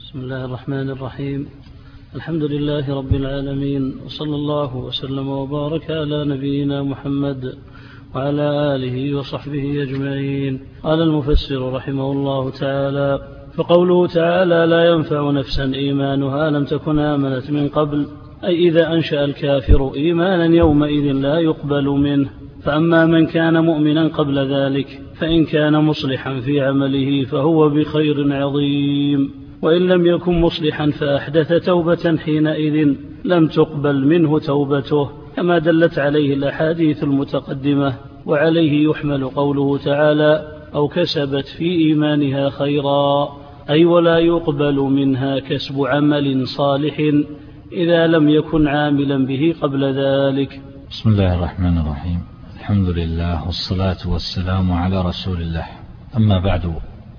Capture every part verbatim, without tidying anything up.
بسم الله الرحمن الرحيم. الحمد لله رب العالمين، وصلى الله وسلم وبارك على نبينا محمد وعلى آله وصحبه أجمعين. قال المفسر رحمه الله تعالى: فقوله تعالى: لا ينفع نفسا إيمانها لم تكن آمنت من قبل، أي إذا أنشأ الكافر إيمانا يومئذ لا يقبل منه. فأما من كان مؤمنا قبل ذلك فإن كان مصلحا في عمله فهو بخير عظيم، وإن لم يكن مصلحا فأحدث توبة حينئذ لم تقبل منه توبته، كما دلت عليه الأحاديث المتقدمة. وعليه يحمل قوله تعالى: أو كسبت في إيمانها خيرا، أي ولا يقبل منها كسب عمل صالح إذا لم يكن عاملا به قبل ذلك. بسم الله الرحمن الرحيم. الحمد لله والصلاة والسلام على رسول الله. أما بعد،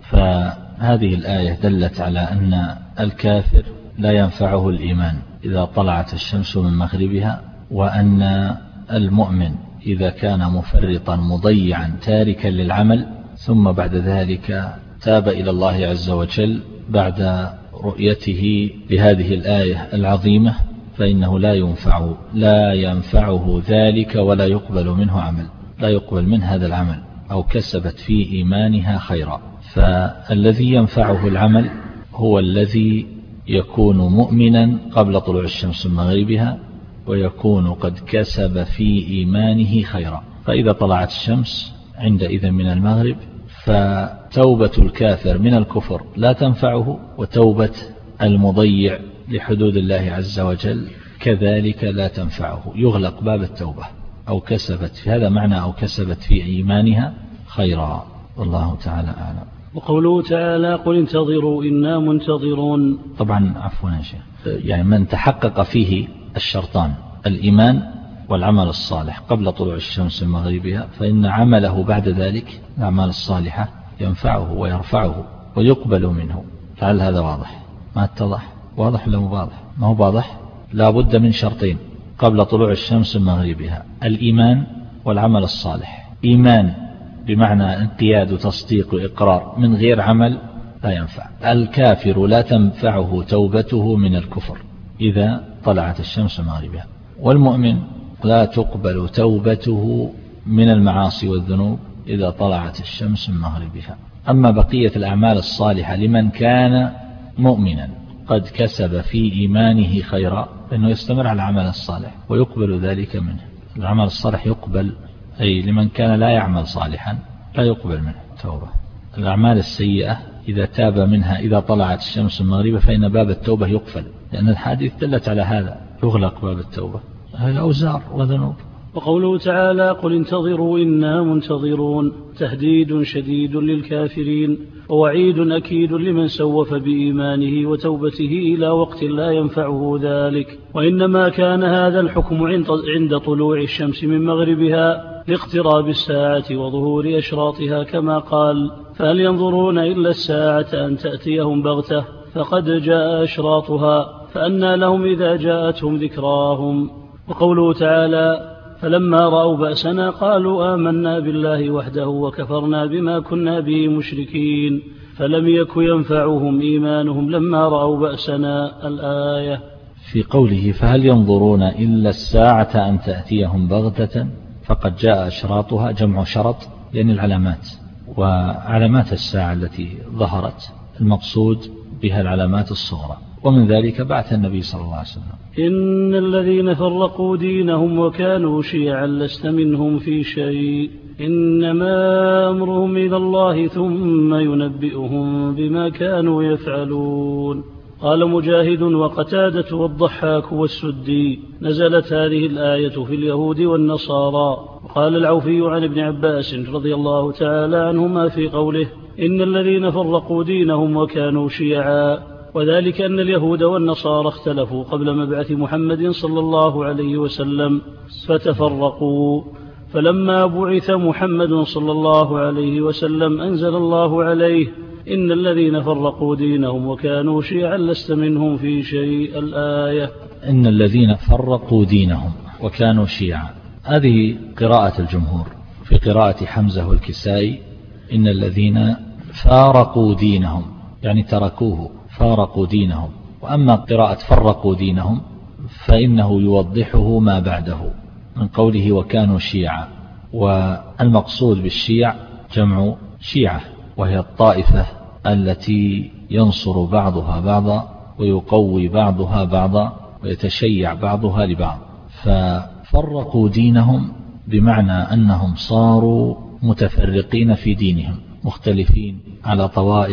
فهذه الآية دلت على أن الكافر لا ينفعه الإيمان إذا طلعت الشمس من مغربها، وأن المؤمن إذا كان مفرطا مضيعا تاركا للعمل ثم بعد ذلك تاب إلى الله عز وجل بعد رؤيته لهذه الآية العظيمة، فإنه لا ينفع لا ينفعه ذلك ولا يقبل منه عمل، لا يقبل من هذا العمل. أو كسبت في إيمانها خيرا، فالذي ينفعه العمل هو الذي يكون مؤمنا قبل طلوع الشمس من مغربها، ويكون قد كسب في إيمانه خيرا. فإذا طلعت الشمس عندئذ من المغرب فتوبة الكافر من الكفر لا تنفعه، وتوبة المضيع لحدود الله عز وجل كذلك لا تنفعه، يغلق باب التوبة. أو كسبت، في هذا معنى أو كسبت في إيمانها خيرا، والله تعالى أعلم. وقوله تعالى: قل انتظروا إنا منتظرون. طبعا عفوا يا شيخ، يعني من تحقق فيه الشرطان الإيمان والعمل الصالح قبل طلوع الشمس من مغربها، فإن عمله بعد ذلك الأعمال الصالحة ينفعه ويرفعه ويقبل منه. فهل هذا واضح؟ ما اتضح؟ واضح ولا مو واضح؟ ما هو واضح. لا بد من شرطين قبل طلوع الشمس من مغربها: الإيمان والعمل الصالح. إيمان بمعنى انقياد وتصديق وإقرار، من غير عمل لا ينفع. الكافر لا تنفعه توبته من الكفر إذا طلعت الشمس من مغربها، والمؤمن لا تقبل توبته من المعاصي والذنوب إذا طلعت الشمس من مغربها. أما بقية الأعمال الصالحة لمن كان مؤمنا قد كسب في إيمانه خيرا، فإنه يستمر على العمل الصالح ويقبل ذلك منه. العمل الصالح يقبل، أي لمن كان لا يعمل صالحا لا يقبل منه توبة. الأعمال السيئة إذا تاب منها إذا طلعت الشمس المغربة فإن باب التوبة يقفل، لأن الحديث دلت على هذا، يغلق باب التوبة. هذا أوزار وذنوب. وقوله تعالى: قل انتظروا إنا منتظرون، تهديد شديد للكافرين ووعيد أكيد لمن سوف بإيمانه وتوبته إلى وقت لا ينفعه ذلك. وإنما كان هذا الحكم عند طلوع الشمس من مغربها لاقتراب الساعة وظهور أشراطها، كما قال: فهل ينظرون إلا الساعة أن تأتيهم بغتة فقد جاء أشراطها فأنى لهم إذا جاءتهم ذكراهم. وقوله تعالى: فلما رأوا بأسنا قالوا آمنا بالله وحده وكفرنا بما كنا به مشركين فلم يك ينفعهم إيمانهم لما رأوا بأسنا. الآية. في قوله: فهل ينظرون إلا الساعة أن تأتيهم بغتة فقد جاء أشراطها، جمع شرط، يعني العلامات، وعلامات الساعة التي ظهرت المقصود بها العلامات الصغرى، ومن ذلك بعث النبي صلى الله عليه وسلم. إن الذين فرقوا دينهم وكانوا شيعا لست منهم في شيء إنما أمرهم إلى الله ثم ينبئهم بما كانوا يفعلون. قال مجاهد وقتادة والضحاك والسدي: نزلت هذه الآية في اليهود والنصارى. وقال العوفي عن ابن عباس رضي الله تعالى عنهما في قوله: إن الذين فرقوا دينهم وكانوا شيعا، وذلك أن اليهود والنصارى اختلفوا قبل مبعث محمد صلى الله عليه وسلم فتفرقوا، فلما بعث محمد صلى الله عليه وسلم أنزل الله عليه: إن الذين فرقوا دينهم وكانوا شيعا لست منهم في شيء. الآية. إن الذين فرقوا دينهم وكانوا شيعا، هذه قراءة الجمهور. في قراءة حمزة والكسائي: إن الذين فارقوا دينهم، يعني تركوه، فارقوا دينهم. وأما قراءة فرقوا دينهم فإنه يوضحه ما بعده من قوله وكانوا شيعا. والمقصود بالشيع جمع شيعة، وهي الطائفة التي ينصر بعضها بعضا ويقوي بعضها بعضا ويتشيع بعضها لبعض. ففرقوا دينهم بمعنى أنهم صاروا متفرقين في دينهم، مختلفين على طوائف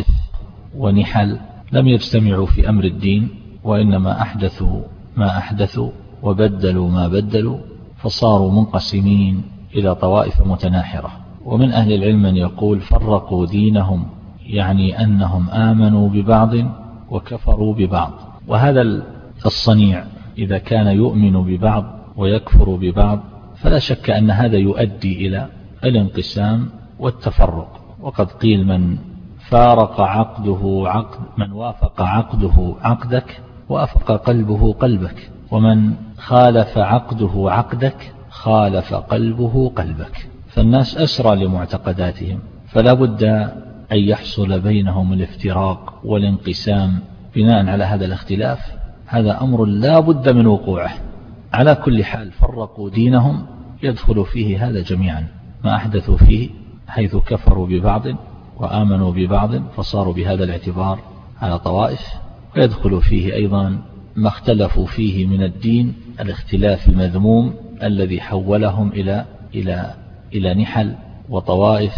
ونحل، لم يجتمعوا في أمر الدين، وإنما أحدثوا ما أحدثوا وبدلوا ما بدلوا، فصاروا منقسمين إلى طوائف متناحرة. ومن أهل العلم من يقول فرقوا دينهم يعني أنهم آمنوا ببعض وكفروا ببعض. وهذا الصنيع إذا كان يؤمن ببعض ويكفر ببعض فلا شك أن هذا يؤدي إلى الانقسام والتفرق. وقد قيل من فارق عقده عقد من وافق عقده عقدك وافق قلبه قلبك، ومن خالف عقده عقدك خالف قلبه قلبك. فالناس أسرى لمعتقداتهم، فلا بد أن يحصل بينهم الافتراق والانقسام بناء على هذا الاختلاف. هذا أمر لا بد من وقوعه. على كل حال فرقوا دينهم يدخل فيه هذا جميعا، ما أحدثوا فيه حيث كفروا ببعض وآمنوا ببعض فصاروا بهذا الاعتبار على طوائف، ويدخل فيه أيضا ما اختلفوا فيه من الدين، الاختلاف المذموم الذي حولهم إلى إلى إلى نحل وطوائف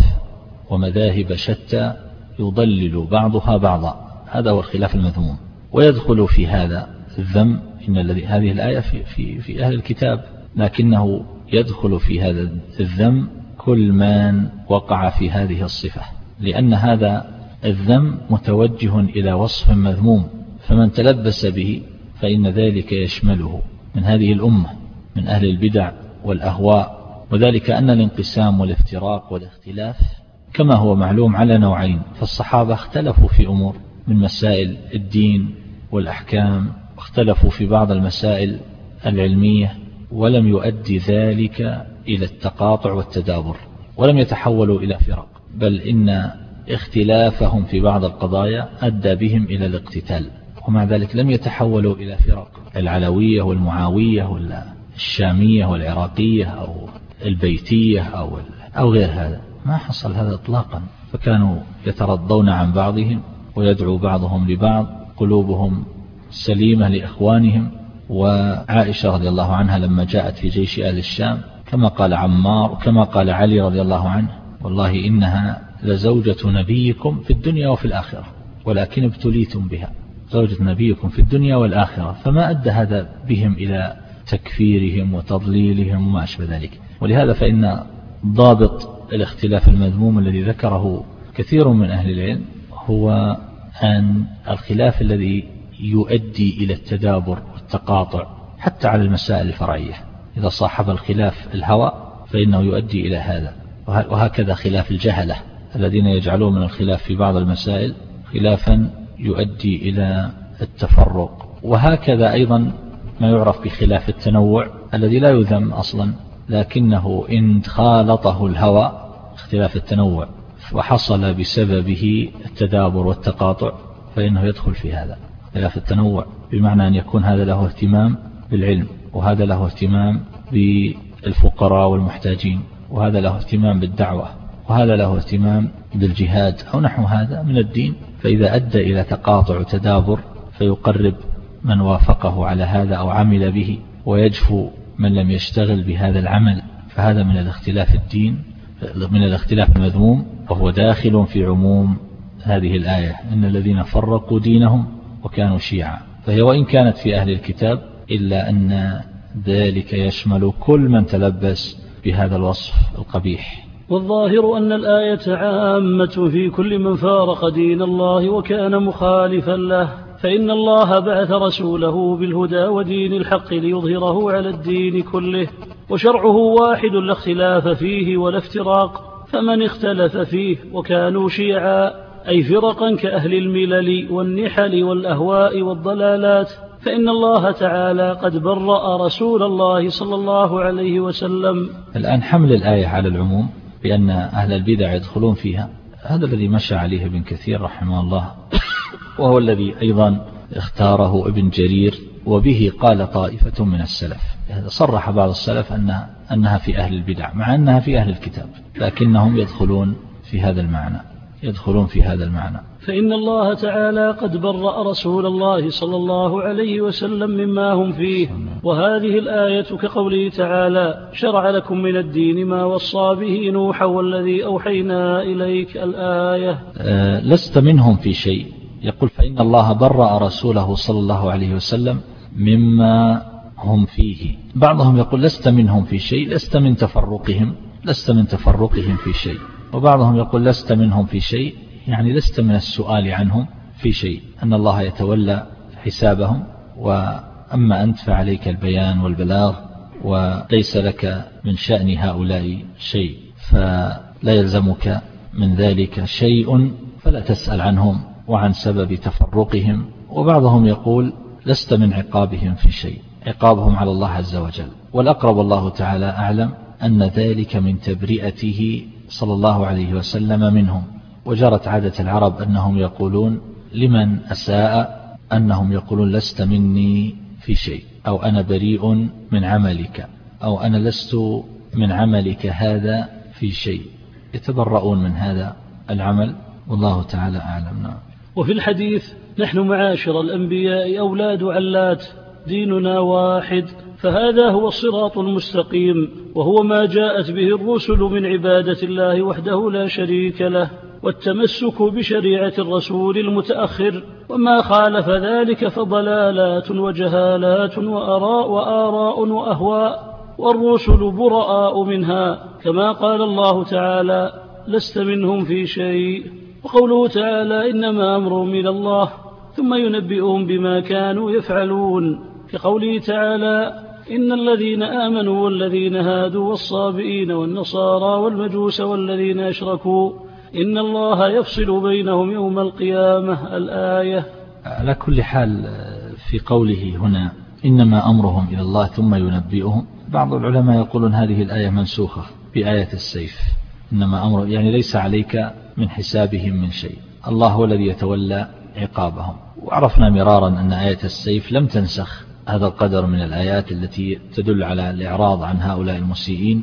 ومذاهب شتى يضلل بعضها بعضا. هذا هو الخلاف المذموم. ويدخل في هذا الذم، إن الذي هذه الآية في في في أهل الكتاب، لكنه يدخل في هذا الذم كل من وقع في هذه الصفة، لأن هذا الذم متوجه إلى وصف مذموم، فمن تلبس به فإن ذلك يشمله من هذه الأمة من أهل البدع والأهواء. وذلك أن الانقسام والافتراق والاختلاف كما هو معلوم على نوعين. فالصحابة اختلفوا في أمور من مسائل الدين والأحكام، واختلفوا في بعض المسائل العلمية، ولم يؤدي ذلك إلى التقاطع والتدابر، ولم يتحولوا إلى فرق، بل إن اختلافهم في بعض القضايا أدى بهم إلى الاقتتال، ومع ذلك لم يتحولوا إلى فرق العلوية والمعاوية ولا الشامية والعراقية أو البيتية أو أو غير هذا. ما حصل هذا إطلاقا. فكانوا يترضون عن بعضهم ويدعو بعضهم لبعض، قلوبهم سليمة لإخوانهم. وعائشة رضي الله عنها لما جاءت في جيش آل الشام كما قال عمار وكما قال علي رضي الله عنه والله إنها لزوجة نبيكم في الدنيا وفي الآخرة ولكن ابتليتم بها. زوجة نبيكم في الدنيا والآخرة، فما أدى هذا بهم إلى تكفيرهم وتضليلهم وما أشبه ذلك. ولهذا فإن ضابط الاختلاف المذموم الذي ذكره كثير من أهل العلم هو أن الخلاف الذي يؤدي إلى التدابر والتقاطع حتى على المسائل الفرعية، إذا صاحب الخلاف الهوى فإنه يؤدي إلى هذا. وهكذا خلاف الجهلة الذين يجعلون من الخلاف في بعض المسائل خلافا يؤدي إلى التفرق. وهكذا أيضا ما يعرف بخلاف التنوع الذي لا يذم أصلا، لكنه إن خالطه الهوى اختلاف التنوع وحصل بسببه التدابر والتقاطع فإنه يدخل في هذا خلاف التنوع، بمعنى أن يكون هذا له اهتمام بالعلم، وهذا له اهتمام بالفقراء والمحتاجين، وهذا له اهتمام بالدعوة، وهذا له اهتمام بالجهاد أو نحو هذا من الدين. فإذا أدى إلى تقاطع وتدابر فيقرب من وافقه على هذا أو عمل به، ويجفو من لم يشتغل بهذا العمل، فهذا من الاختلاف الدين من الاختلاف المذموم، وهو داخل في عموم هذه الآية إن الذين فرقوا دينهم وكانوا شيعا. فهي وإن كانت في أهل الكتاب إلا أن ذلك يشمل كل من تلبس بهذا الوصف القبيح. والظاهر أن الآية عامة في كل من فارق دين الله وكان مخالفا له، فإن الله بعث رسوله بالهدى ودين الحق ليظهره على الدين كله، وشرعه واحد لا اختلاف فيه ولا افتراق. فمن اختلف فيه وكانوا شيعا أي فرقا كأهل الملل والنحل والأهواء والضلالات، فإن الله تعالى قد برأ رسول الله صلى الله عليه وسلم. الآن حمل الآية على العموم بأن أهل البدع يدخلون فيها، هذا الذي مشى عليه ابن كثير رحمه الله وهو الذي أيضا اختاره ابن جرير، وبه قال طائفة من السلف. صرح بعض السلف أنها, أنها في أهل البدع مع أنها في أهل الكتاب، لكنهم يدخلون في هذا المعنى يدخلون في هذا المعنى. فإن الله تعالى قد برأ رسول الله صلى الله عليه وسلم مما هم فيه، وهذه الآية كقوله تعالى: شرع لكم من الدين ما وصى به نوحا والذي أوحينا إليك، الآية. أه لست منهم في شيء. يقول فإن الله برأ رسوله صلى الله عليه وسلم مما هم فيه. بعضهم يقول لست منهم في شيء، لست من تفرقهم لست من تفرقهم في شيء. وبعضهم يقول لست منهم في شيء، يعني لست من السؤال عنهم في شيء، أن الله يتولى حسابهم، وأما أنت فعليك البيان والبلاغ، وليس لك من شأن هؤلاء شيء، فلا يلزمك من ذلك شيء، فلا تسأل عنهم وعن سبب تفرقهم. وبعضهم يقول لست من عقابهم في شيء، عقابهم على الله عز وجل. والأقرب الله تعالى أعلم أن ذلك من تبرئته صلى الله عليه وسلم منهم. وجرت عادة العرب أنهم يقولون لمن أساء أنهم يقولون لست مني في شيء، أو أنا بريء من عملك، أو أنا لست من عملك هذا في شيء، يتبرؤون من هذا العمل، والله تعالى أعلم. وفي الحديث: نحن معاشر الأنبياء أولاد علات، ديننا واحد. فهذا هو الصراط المستقيم، وهو ما جاءت به الرسل من عبادة الله وحده لا شريك له، والتمسك بشريعة الرسول المتأخر، وما خالف ذلك فضلالات وجهالات وآراء وآراء وأهواء، والرسل براء منها، كما قال الله تعالى: لست منهم في شيء. وقوله تعالى: إنما أمرهم إلى الله ثم ينبئهم بما كانوا يفعلون، كقوله تعالى: إن الذين آمنوا والذين هادوا والصابئين والنصارى والمجوس والذين أشركوا إن الله يفصل بينهم يوم القيامة، الآية. على كل حال، في قوله هنا إنما أمرهم إلى الله ثم ينبئهم، بعض العلماء يقولون هذه الآية منسوخة بآية السيف. إنما أمر يعني ليس عليك من حسابهم من شيء، الله هو الذي يتولى عقابهم. وعرفنا مرارا أن آية السيف لم تنسخ هذا القدر من الآيات التي تدل على الإعراض عن هؤلاء المسيئين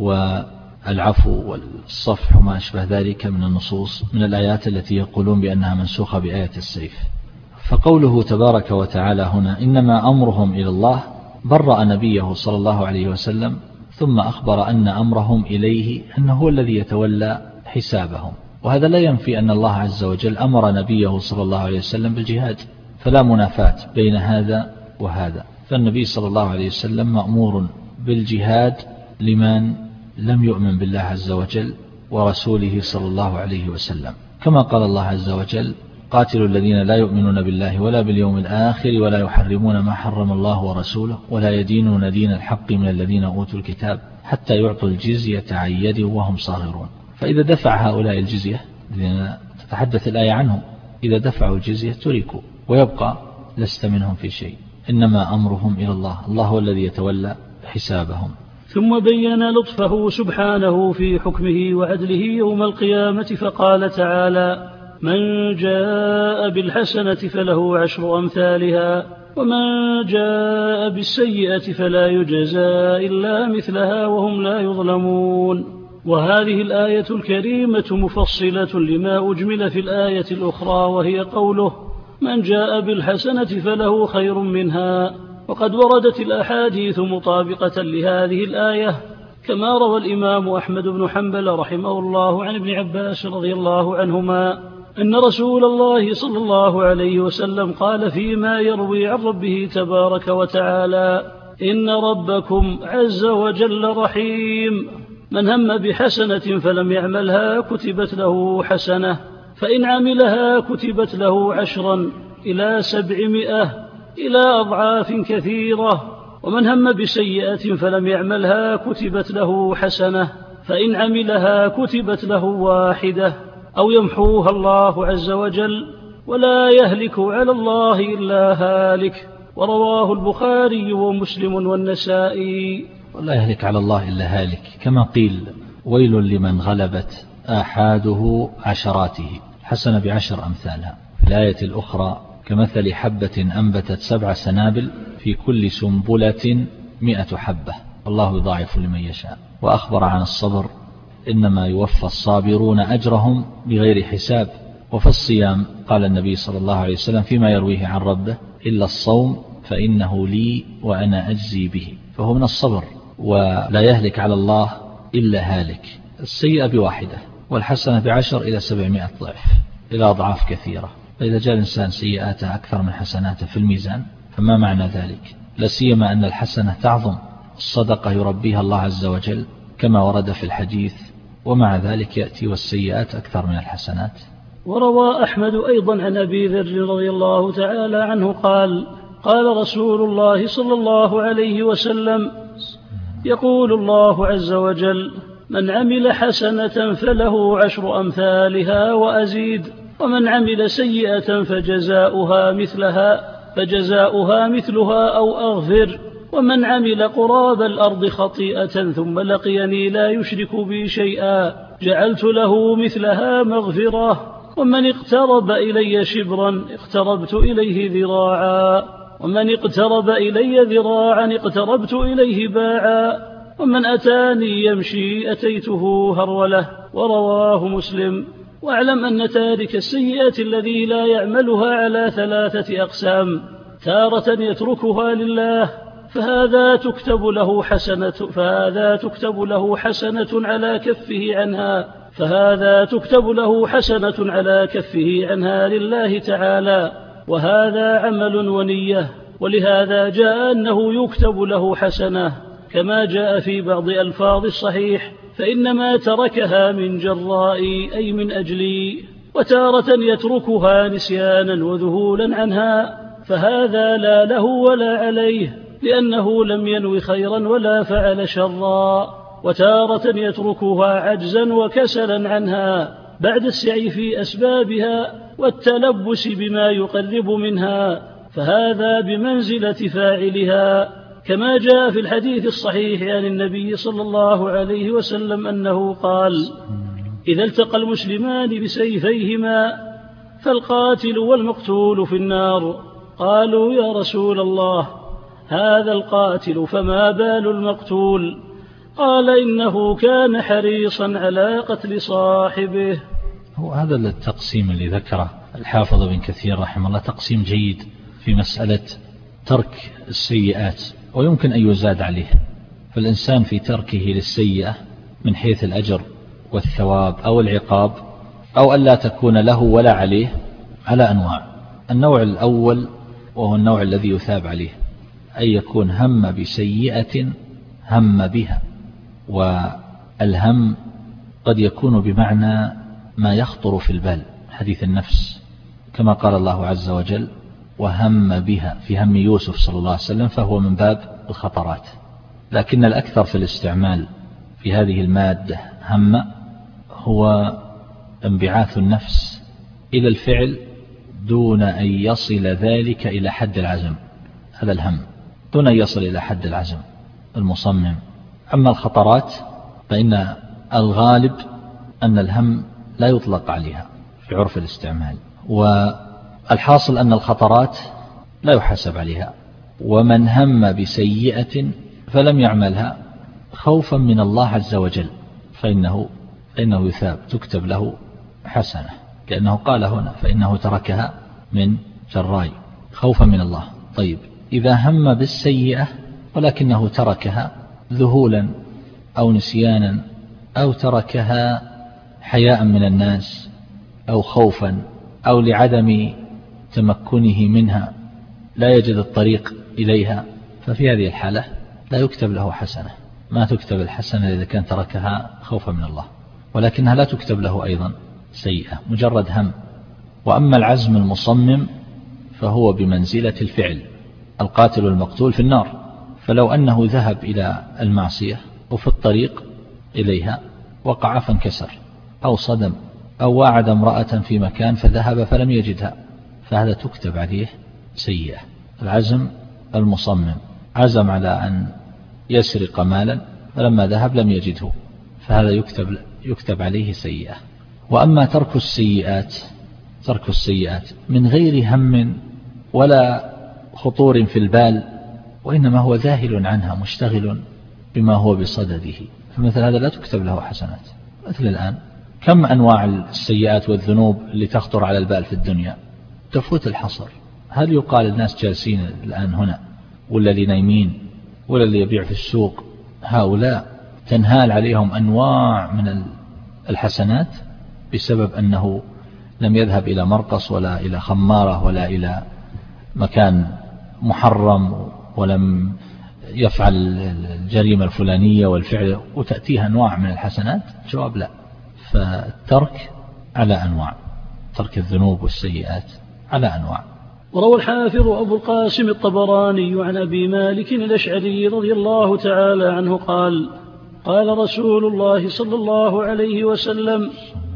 والعفو والصفح وما أشبه ذلك من النصوص من الآيات التي يقولون بأنها منسوخة بآية السيف. فقوله تبارك وتعالى هنا إنما أمرهم إلى الله، برأ نبيه صلى الله عليه وسلم، ثم أخبر أن أمرهم إليه، أنه هو الذي يتولى حسابهم. وهذا لا ينفي أن الله عز وجل أمر نبيه صلى الله عليه وسلم بالجهاد، فلا منافاة بين هذا وهذا. فالنبي صلى الله عليه وسلم مأمور بالجهاد لمن لم يؤمن بالله عز وجل ورسوله صلى الله عليه وسلم، كما قال الله عز وجل: قاتلوا الذين لا يؤمنون بالله ولا باليوم الآخر ولا يحرمون ما حرم الله ورسوله ولا يدينون دين الحق من الذين أوتوا الكتاب حتى يعطوا الجزية عن يد وهم صاغرون. فإذا دفع هؤلاء الجزية، تتحدث الآية عنهم، إذا دفعوا الجزية تركوا ويبقى لست منهم في شيء. إنما أمرهم إلى الله، الله هو الذي يتولى حسابهم. ثم بين لطفه سبحانه في حكمه وعدله يوم القيامة فقال تعالى: من جاء بالحسنة فله عشر أمثالها ومن جاء بالسيئة فلا يجزى إلا مثلها وهم لا يظلمون. وهذه الآية الكريمة مفصلة لما أجمل في الآية الأخرى، وهي قوله: من جاء بالحسنة فله خير منها. وقد وردت الأحاديث مطابقة لهذه الآية، كما روى الإمام أحمد بن حنبل رحمه الله عن ابن عباس رضي الله عنهما أن رسول الله صلى الله عليه وسلم قال فيما يروي عن ربه تبارك وتعالى: إن ربكم عز وجل رحيم، من هم بحسنة فلم يعملها كتبت له حسنة، فإن عملها كتبت له عشرا إلى سبعمائة إلى أضعاف كثيرة، ومن هم بسيئة فلم يعملها كتبت له حسنة، فإن عملها كتبت له واحدة أو يمحوها الله عز وجل، ولا يهلك على الله إلا هالك. ورواه البخاري ومسلم والنسائي. ولا يهلك على الله إلا هالك، كما قيل: ويل لمن غلبت آحاده عشراته، حسن بعشر أمثالها. في الآية الأخرى كمثل حبة أنبتت سبع سنابل في كل سنبلة مئة حبة الله يضاعف لمن يشاء. وأخبر عن الصبر إنما يوفى الصابرون أجرهم بغير حساب. وفي الصيام قال النبي صلى الله عليه وسلم فيما يرويه عن ربه إلا الصوم فإنه لي وأنا أجزي به، فهو من الصبر، ولا يهلك على الله إلا هالك. السيئة بواحدة والحسنة بعشر إلى سبعمائة ضعف إلى أضعاف كثيرة. فإذا جاء الإنسان سيئاته أكثر من حسناته في الميزان فما معنى ذلك؟ لا سيما أن الحسنة تعظم، الصدقة يربيها الله عز وجل كما ورد في الحديث، ومع ذلك يأتي والسيئات أكثر من الحسنات. وروى أحمد أيضا عن أبي ذر رضي الله تعالى عنه قال قال رسول الله صلى الله عليه وسلم يقول الله عز وجل من عمل حسنة فله عشر أمثالها وأزيد، ومن عمل سيئة فجزاؤها مثلها فجزاؤها مثلها أو أغفر، ومن عمل قراب الأرض خطيئة ثم لقيني لا يشرك بي شيئا جعلت له مثلها مغفرة، ومن اقترب إلي شبرا اقتربت إليه ذراعا، ومن اقترب إلي ذراعا اقتربت إليه باعا، ومن أتاني يمشي أتيته هرولة. ورواه مسلم. واعلم أن تارك السيئة الذي لا يعملها على ثلاثة أقسام: تارة يتركها لله فهذا تكتب له حسنة فهذا تكتب له حسنة على كفه عنها فهذا تكتب له حسنة على كفه عنها لله تعالى، وهذا عمل ونية، ولهذا جاء أنه يكتب له حسنة كما جاء في بعض ألفاظ الصحيح فإنما تركها من جرائي أي من أجلي. وتارة يتركها نسيانا وذهولا عنها فهذا لا له ولا عليه لأنه لم ينوي خيرا ولا فعل شرا. وتارة يتركها عجزا وكسلا عنها بعد السعي في أسبابها والتلبس بما يقرب منها فهذا بمنزلة فاعلها، كما جاء في الحديث الصحيح عن النبي صلى الله عليه وسلم أنه قال إذا التقى المسلمان بسيفيهما فالقاتل والمقتول في النار. قالوا يا رسول الله هذا القاتل فما بال المقتول؟ قال إنه كان حريصا على قتل صاحبه. هو هذا التقسيم اللي ذكره الحافظ بن كثير رحمه الله تقسيم جيد في مسألة ترك السيئات، ويمكن أن يزاد عليه. فالإنسان في تركه للسيئة من حيث الأجر والثواب أو العقاب أو ألا تكون له ولا عليه على أنواع. النوع الأول وهو النوع الذي يثاب عليه أن يكون هم بسيئة هم بها، والهم قد يكون بمعنى ما يخطر في البال حديث النفس، كما قال الله عز وجل وهم بها في هم يوسف صلى الله عليه وسلم، فهو من باب الخطرات. لكن الأكثر في الاستعمال في هذه المادة هم هو انبعاث النفس إلى الفعل دون أن يصل ذلك إلى حد العزم، هذا الهم دون أن يصل إلى حد العزم المصمم. أما الخطرات فإن الغالب أن الهم لا يطلق عليها في عرف الاستعمال، والحاصل أن الخطرات لا يحاسب عليها. ومن هم بسيئة فلم يعملها خوفا من الله عز وجل فإنه, فإنه يثاب تكتب له حسنة، كأنه قال هنا فإنه تركها من جراي خوفا من الله. طيب إذا هم بالسيئة ولكنه تركها ذهولا أو نسيانا أو تركها حياء من الناس أو خوفا أو لعدم تمكنه منها لا يجد الطريق إليها، ففي هذه الحالة لا يكتب له حسنة، ما تكتب الحسنة إذا كان تركها خوفا من الله، ولكنها لا تكتب له أيضا سيئة مجرد هم. وأما العزم المصمم فهو بمنزلة الفعل، القاتل والمقتول في النار، فلو أنه ذهب إلى المعصية وفي الطريق إليها وقع فانكسر أو صدم أو واعد امرأة في مكان فذهب فلم يجدها، فهذا تكتب عليه سيئة. العزم المصمم عزم على أن يسرق مالا فلما ذهب لم يجده، فهذا يكتب, يكتب عليه سيئة. وأما ترك السيئات ترك السيئات من غير هم ولا خطور في البال، وإنما هو ذاهل عنها مشتغل بما هو بصدده، فمثل هذا لا تكتب له حسنات. مثل الآن كم أنواع السيئات والذنوب اللي تخطر على البال في الدنيا تفوت الحصر. هل يقال الناس جالسين الآن هنا ولا اللي نايمين ولا اللي يبيع في السوق، هؤلاء تنهال عليهم أنواع من الحسنات بسبب أنه لم يذهب إلى مرقص ولا إلى خمارة ولا إلى مكان محرم ولم يفعل الجريمة الفلانية والفعل، وتأتيها أنواع من الحسنات. جواب لا. فالترك على أنواع، ترك الذنوب والسيئات على أنواع. وروى الحافظ أبو القاسم الطبراني عن أبي مالك الأشعري رضي الله تعالى عنه قال: قال رسول الله صلى الله عليه وسلم: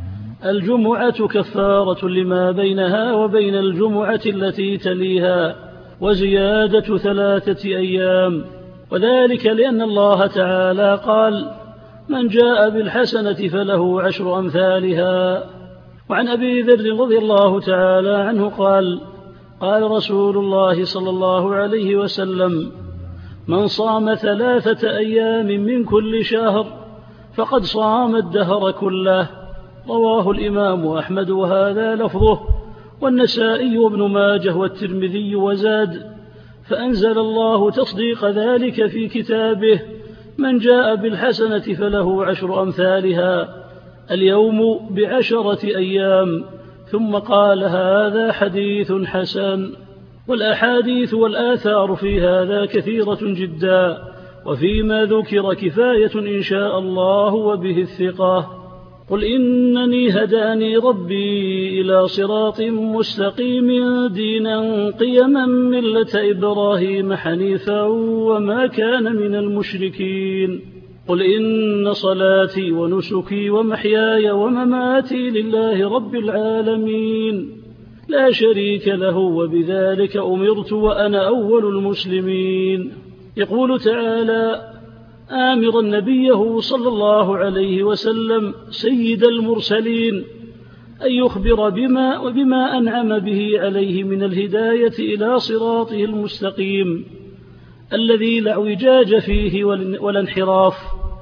الجمعة كفارة لما بينها وبين الجمعة التي تليها، وزيادة ثلاثة أيام، وذلك لأن الله تعالى قال: من جاء بالحسنة فله عشر أمثالها. وعن أبي ذر رضي الله تعالى عنه قال: قال رسول الله صلى الله عليه وسلم: من صام ثلاثة أيام من كل شهر فقد صام الدهر كله. رواه الإمام أحمد وهذا لفظه، والنسائي وابن ماجه والترمذي وزاد: فأنزل الله تصديق ذلك في كتابه: من جاء بالحسنة فله عشر أمثالها، اليوم بعشرة أيام. ثم قال: هذا حديث حسن. والأحاديث والآثار في هذا كثيرة جدا، وفيما ذكر كفاية إن شاء الله وبه الثقة. قل إنني هداني ربي إلى صراط مستقيم دينا قيما ملة إبراهيم حنيفا وما كان من المشركين. قل إن صلاتي ونسكي ومحياي ومماتي لله رب العالمين لا شريك له وبذلك أمرت وأنا أول المسلمين. يقول تعالى آمرا نبيه صلى الله عليه وسلم سيد المرسلين أن يخبر بما وبما أنعم به عليه من الهداية إلى صراطه المستقيم الذي لا اعوجاج فيه ولا انحراف،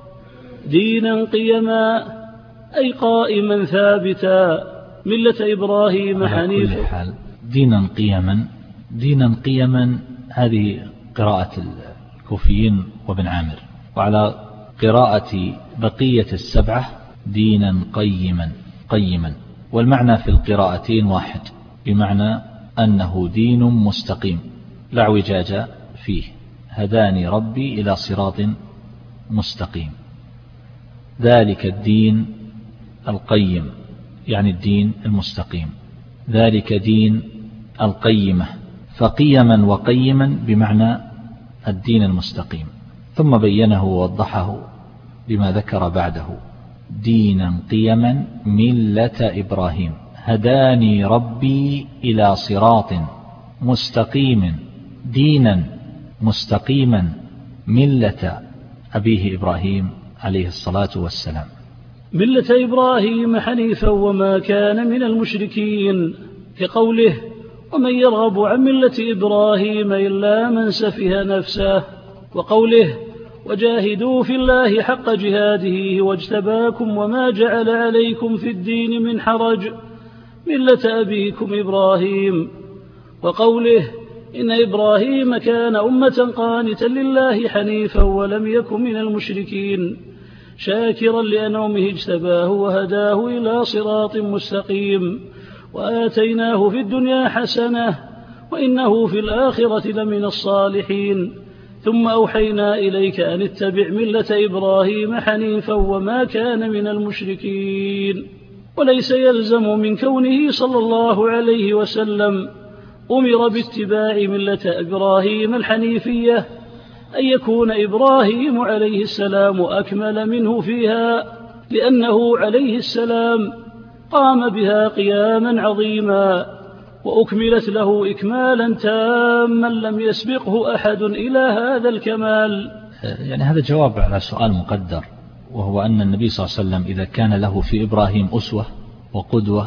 دينا قيما أي قائما ثابتا ملة إبراهيم حنيفا. دينا قيما، دينا قيما هذه قراءة الكوفيين وابن عامر، وعلى قراءة بقية السبعة دينا قيما قيما، والمعنى في القراءتين واحد، بمعنى أنه دين مستقيم لا اعوجاج فيه. هداني ربي إلى صراط مستقيم، ذلك الدين القيم يعني الدين المستقيم، ذلك دين القيمة، فقيما وقيما بمعنى الدين المستقيم. ثم بينه ووضحه بما ذكر بعده: دينا قيما ملة إبراهيم، هداني ربي إلى صراط مستقيم دينا مستقيما ملة أبيه إبراهيم عليه الصلاة والسلام. ملة إبراهيم حنيفا وما كان من المشركين، كقوله: ومن يرغب عن ملة إبراهيم إلا من سفه نفسه، وقوله: وجاهدوا في الله حق جهاده واجتباكم وما جعل عليكم في الدين من حرج ملة أبيكم إبراهيم، وقوله: إن إبراهيم كان أمة قانتا لله حنيفا ولم يكن من المشركين شاكرا لأنعمه اجتباه وهداه إلى صراط مستقيم، وآتيناه في الدنيا حسنة وإنه في الآخرة لمن الصالحين. ثم أوحينا إليك أن اتبع ملة إبراهيم حنيفا وما كان من المشركين. وليس يلزم من كونه صلى الله عليه وسلم أمر باتباع ملة إبراهيم الحنيفية أن يكون إبراهيم عليه السلام أكمل منه فيها، لأنه عليه السلام قام بها قياما عظيما وأكملت له إكمالا تاما لم يسبقه أحد إلى هذا الكمال. يعني هذا جواب على سؤال مقدر، وهو أن النبي صلى الله عليه وسلم إذا كان له في إبراهيم أسوة وقدوة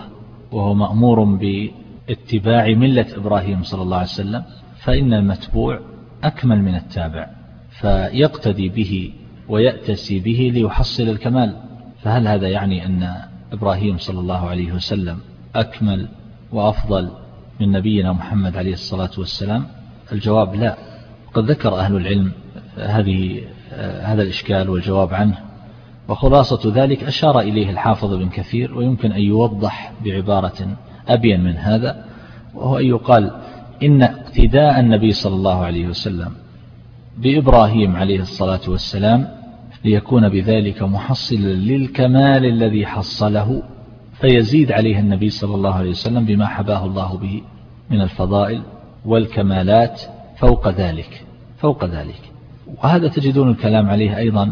وهو مأمور باتباع ملة إبراهيم صلى الله عليه وسلم، فإن المتبوع أكمل من التابع، فيقتدي به ويأتسي به ليحصل الكمال. فهل هذا يعني أن إبراهيم صلى الله عليه وسلم أكمل وأفضل من نبينا محمد عليه الصلاة والسلام؟ الجواب لا. قد ذكر أهل العلم هذه هذا الإشكال والجواب عنه، وخلاصة ذلك أشار إليه الحافظ بن كثير، ويمكن أن يوضح بعبارة أبين من هذا، وهو أن يقال إن اقتداء النبي صلى الله عليه وسلم بإبراهيم عليه الصلاة والسلام ليكون بذلك محصلا للكمال الذي حصله، فيزيد عليه النبي صلى الله عليه وسلم بما حباه الله به من الفضائل والكمالات فوق ذلك فوق ذلك وهذا تجدون الكلام عليه أيضا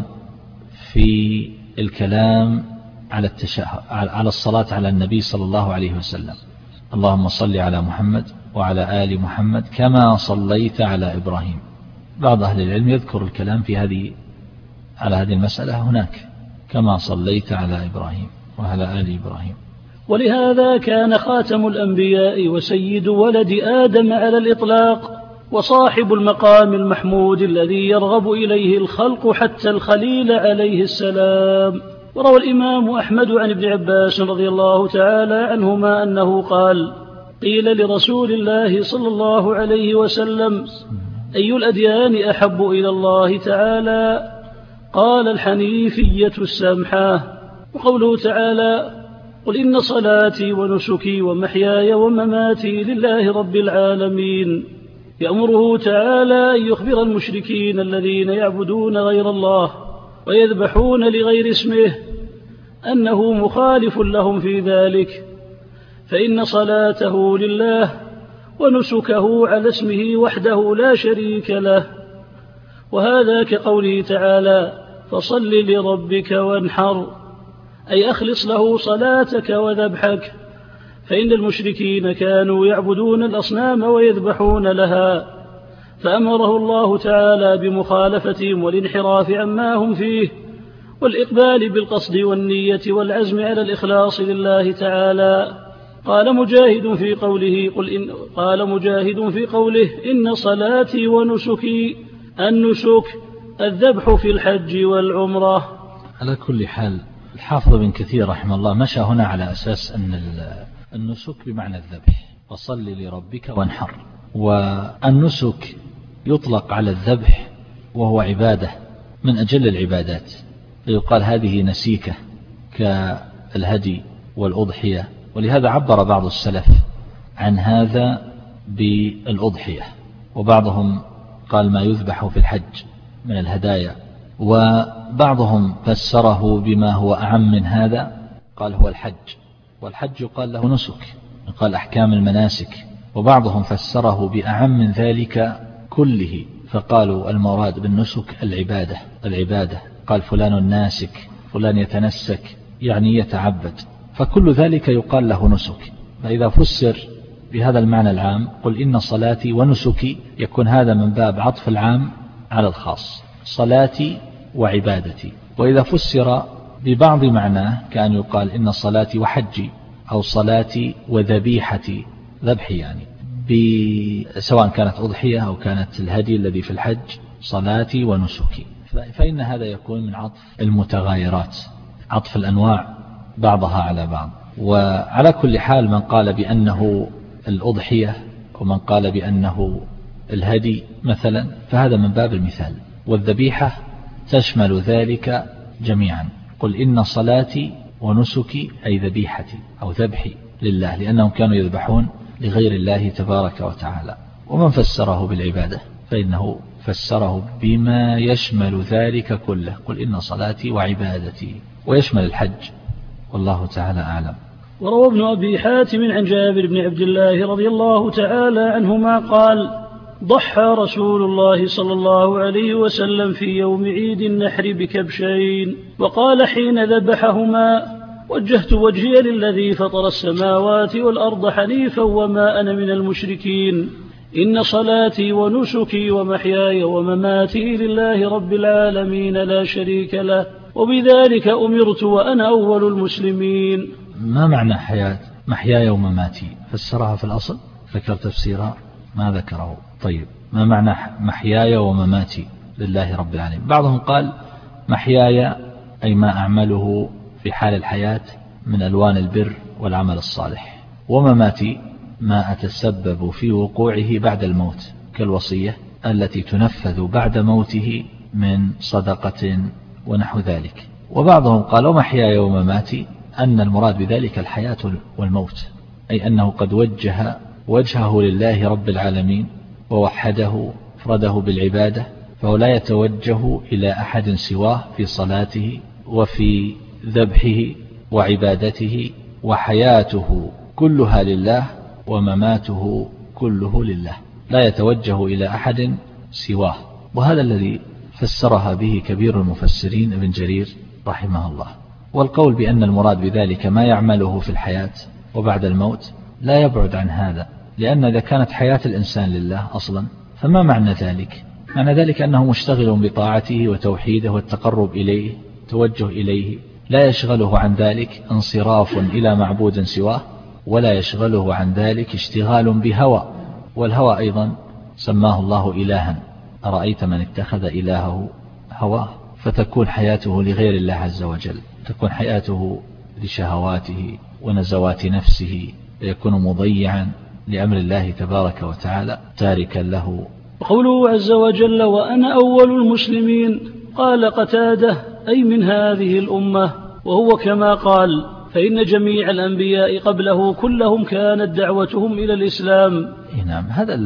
في الكلام على التشهد على الصلاة على النبي صلى الله عليه وسلم. اللهم صل على محمد وعلى آل محمد كما صليت على إبراهيم. بعض أهل العلم يذكر الكلام في هذه على هذه المسألة هناك، كما صليت على إبراهيم وعلى آل إبراهيم. ولهذا كان خاتم الأنبياء وسيد ولد آدم على الإطلاق، وصاحب المقام المحمود الذي يرغب إليه الخلق حتى الخليل عليه السلام. وروى الإمام أحمد عن ابن عباس رضي الله تعالى عنهما أنه قال: قيل لرسول الله صلى الله عليه وسلم: أي الأديان أحب إلى الله تعالى؟ قال: الحنيفية السمحة. وقوله تعالى: قل إن صلاتي ونسكي ومحياي ومماتي لله رب العالمين، يأمره تعالى أن يخبر المشركين الذين يعبدون غير الله ويذبحون لغير اسمه أنه مخالف لهم في ذلك، فإن صلاته لله ونسكه على اسمه وحده لا شريك له. وهذا كقوله تعالى: فصل لربك وانحر، أي أخلص له صلاتك وذبحك، فإن المشركين كانوا يعبدون الأصنام ويذبحون لها، فأمره الله تعالى بمخالفتهم والانحراف عما هم فيه، والإقبال بالقصد والنية والعزم على الإخلاص لله تعالى. قال مجاهد في قوله قل إن قال مجاهد في قوله إن صلاتي ونسكي، النسك الذبح في الحج والعمرة. على كل حال الحافظ بن كثير رحمه الله مشى هنا على أساس أن النسك بمعنى الذبح، فصل لربك وانحر. والنسك يطلق على الذبح وهو عبادة من أجل العبادات، فيقال هذه نسيكة كالهدي والأضحية. ولهذا عبر بعض السلف عن هذا بالأضحية، وبعضهم قال ما يذبح في الحج من الهدايا، وبعضهم فسره بما هو أعم من هذا، قال هو الحج، والحج يقال له نسك، قال أحكام المناسك. وبعضهم فسره بأعم من ذلك كله، فقالوا المراد بالنسك العبادة العبادة قال فلان ناسك، فلان يتنسك يعني يتعبد، فكل ذلك يقال له نسك. فإذا فسر بهذا المعنى العام قل إن صلاتي ونسكي، يكون هذا من باب عطف العام على الخاص، صلاتي وعبادتي. وإذا فسر ببعض معناه كان يقال إن صلاتي وحجي، أو صلاتي وذبيحتي، ذبحي يعني سواء كانت أضحية أو كانت الهدي الذي في الحج، صلاتي ونسكي. فإن هذا يكون من عطف المتغايرات، عطف الأنواع بعضها على بعض. وعلى كل حال من قال بأنه الأضحية ومن قال بأنه الهدي مثلا، فهذا من باب المثال، والذبيحة تشمل ذلك جميعا. قل إن صلاتي ونسكي أي ذبيحتي أو ذبحي لله، لأنهم كانوا يذبحون لغير الله تبارك وتعالى. ومن فسره بالعبادة فإنه فسره بما يشمل ذلك كله، قل إن صلاتي وعبادتي، ويشمل الحج، والله تعالى أعلم. وروى ابن أبي حاتم عن جابر بن عبد الله رضي الله تعالى عنهما قال: ضحى رسول الله صلى الله عليه وسلم في يوم عيد النحر بكبشين، وقال حين ذبحهما: وجهت وجهي للذي فطر السماوات والأرض حنيفا وما أنا من المشركين، إن صلاتي ونسكي ومحياي ومماتي لله رب العالمين لا شريك له، وبذلك أمرت وأنا أول المسلمين. ما معنى حياة محياي ومماتي فسرها في الأصل؟ ذكر تفسيرها؟ ما ذكره. طيب ما معنى محياي ومماتي لله رب العالمين؟ بعضهم قال محياي أي ما أعمله في حال الحياة من ألوان البر والعمل الصالح، ومماتي ما أتسبب في وقوعه بعد الموت كالوصية التي تنفذ بعد موته من صدقة ونحو ذلك. وبعضهم قالوا محياي ومماتي أن المراد بذلك الحياة والموت، أي أنه قد وجه وجهه لله رب العالمين ووحده فرده بالعبادة، فهو لا يتوجه إلى أحد سواه في صلاته وفي ذبحه وعبادته، وحياته كلها لله ومماته كله لله، لا يتوجه إلى أحد سواه. وهذا الذي فسرها به كبير المفسرين ابن جرير رحمه الله. والقول بأن المراد بذلك ما يعمله في الحياة وبعد الموت لا يبعد عن هذا، لأن إذا كانت حياة الإنسان لله أصلا فما معنى ذلك؟ معنى ذلك أنه مشتغل بطاعته وتوحيده والتقرب إليه، توجه إليه، لا يشغله عن ذلك انصراف إلى معبود سواه، ولا يشغله عن ذلك اشتغال بهوى، والهوى أيضا سماه الله إلها، أرأيت من اتخذ إلهه هواه، فتكون حياته لغير الله عز وجل، تكون حياته لشهواته ونزوات نفسه، فيكون مضيعا لأمر الله تبارك وتعالى تاركا له. قوله عز وجل وأنا أول المسلمين، قال قتادة أي من هذه الأمة، وهو كما قال فإن جميع الأنبياء قبله كلهم كانت دعوتهم إلى الإسلام. نعم، هذا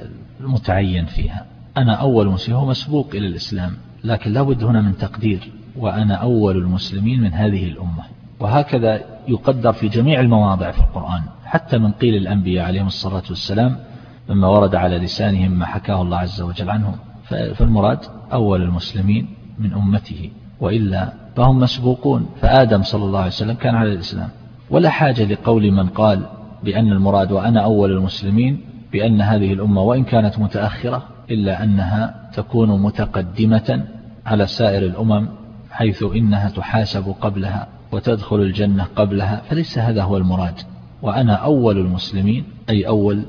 المتعين فيها، أنا أول مسلم هو مسبوق إلى الإسلام، لكن لا بد هنا من تقدير وأنا أول المسلمين من هذه الأمة، وهكذا يقدر في جميع المواضع في القرآن، حتى من قيل الأنبياء عليهم الصلاة والسلام مما ورد على لسانهم ما حكاه الله عز وجل عنهم، فالمراد أول المسلمين من أمته، وإلا فهم مسبوقون، فآدم صلى الله عليه وسلم كان على الإسلام، ولا حاجة لقول من قال بأن المراد وأنا أول المسلمين بأن هذه الأمة وإن كانت متأخرة إلا أنها تكون متقدمة على سائر الأمم، حيث إنها تحاسب قبلها وتدخل الجنة قبلها، فليس هذا هو المراد. وأنا أول المسلمين أي أول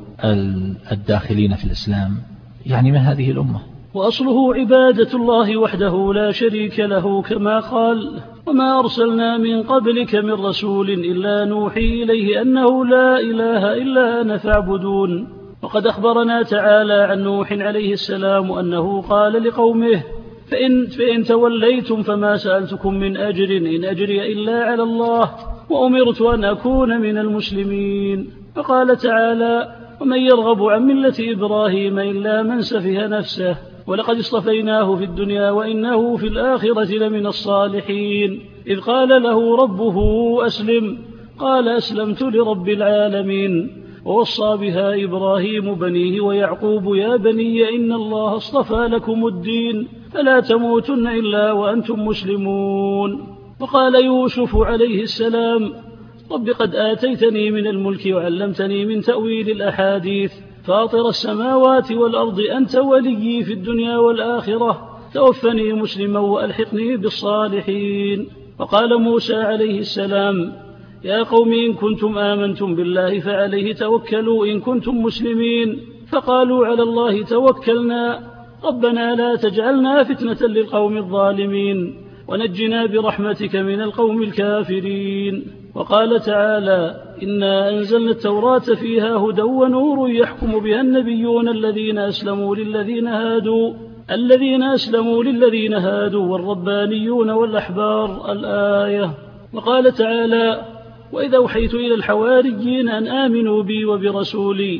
الداخلين في الإسلام، يعني من هذه الأمة. وأصله عبادة الله وحده لا شريك له، كما قال وما أرسلنا من قبلك من رسول إلا نوحي إليه أنه لا إله إلا أنا فاعبدون. وقد أخبرنا تعالى عن نوح عليه السلام أنه قال لقومه فإن, فإن توليتم فما سألتكم من أجر إن أجري إلا على الله وأمرت أن أكون من المسلمين. فقال تعالى ومن يرغب عن ملة إبراهيم إلا من سفه نفسه ولقد اصطفيناه في الدنيا وإنه في الآخرة لمن الصالحين. إذ قال له ربه أسلم قال أسلمت لرب العالمين. ووصى بها إبراهيم بنيه ويعقوب يا بني إن الله اصطفى لكم الدين فلا تموتن إلا وأنتم مسلمون. وقال يوسف عليه السلام رب قد آتيتني من الملك وعلمتني من تأويل الأحاديث فاطر السماوات والأرض أنت وليي في الدنيا والآخرة توفني مسلما وألحقني بالصالحين. وقال موسى عليه السلام يا قوم إن كنتم آمنتم بالله فعليه توكلوا إن كنتم مسلمين. فقالوا على الله توكلنا ربنا لا تجعلنا فتنة للقوم الظالمين ونجنا برحمتك من القوم الكافرين. وقال تعالى إنا أنزلنا التوراة فيها هدى ونور يحكم بها النبيون الذين أسلموا للذين هادوا الذين أسلموا للذين هادوا والربانيون والأحبار الآية. وقال تعالى وإذا أوحيت إلى الحواريين أن آمنوا بي وبرسولي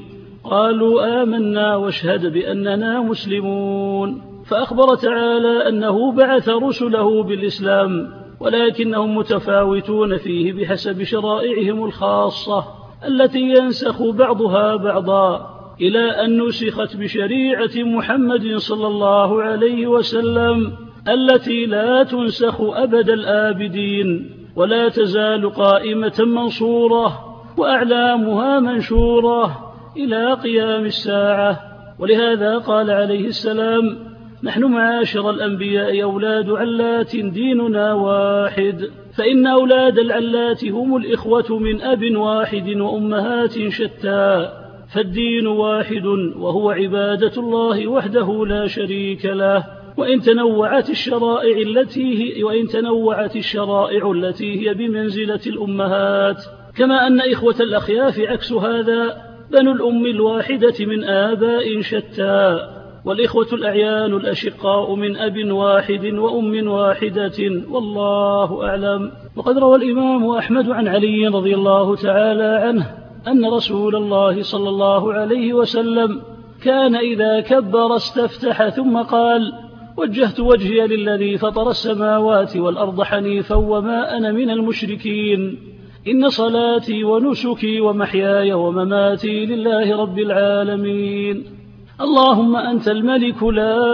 قالوا آمنا واشهد بأننا مسلمون. فأخبر تعالى أنه بعث رسله بالإسلام ولكنهم متفاوتون فيه بحسب شرائعهم الخاصة التي ينسخ بعضها بعضا إلى أن نسخت بشريعة محمد صلى الله عليه وسلم التي لا تنسخ أبد الآبدين ولا تزال قائمة منصورة وأعلامها منشورة إلى قيام الساعة. ولهذا قال عليه السلام نحن معاشر الأنبياء أولاد علات ديننا واحد. فإن أولاد العلات هم الإخوة من أب واحد وأمهات شتى، فالدين واحد وهو عبادة الله وحده لا شريك له. وإن تنوعت الشرائع التي هي وإن تنوعت الشرائع التي هي بمنزلة الأمهات، كما أن إخوة الأخياف عكس هذا بنو الأم الواحدة من آباء شتى، والإخوة الأعيان الأشقاء من أب واحد وأم واحدة، والله أعلم. وقد روى الإمام أحمد عن علي رضي الله تعالى عنه أن رسول الله صلى الله عليه وسلم كان إذا كبر استفتح ثم قال: وجهت وجهي للذي فطر السماوات والأرض حنيفا وما أنا من المشركين، إن صلاتي ونسكي ومحياي ومماتي لله رب العالمين. اللهم أنت الملك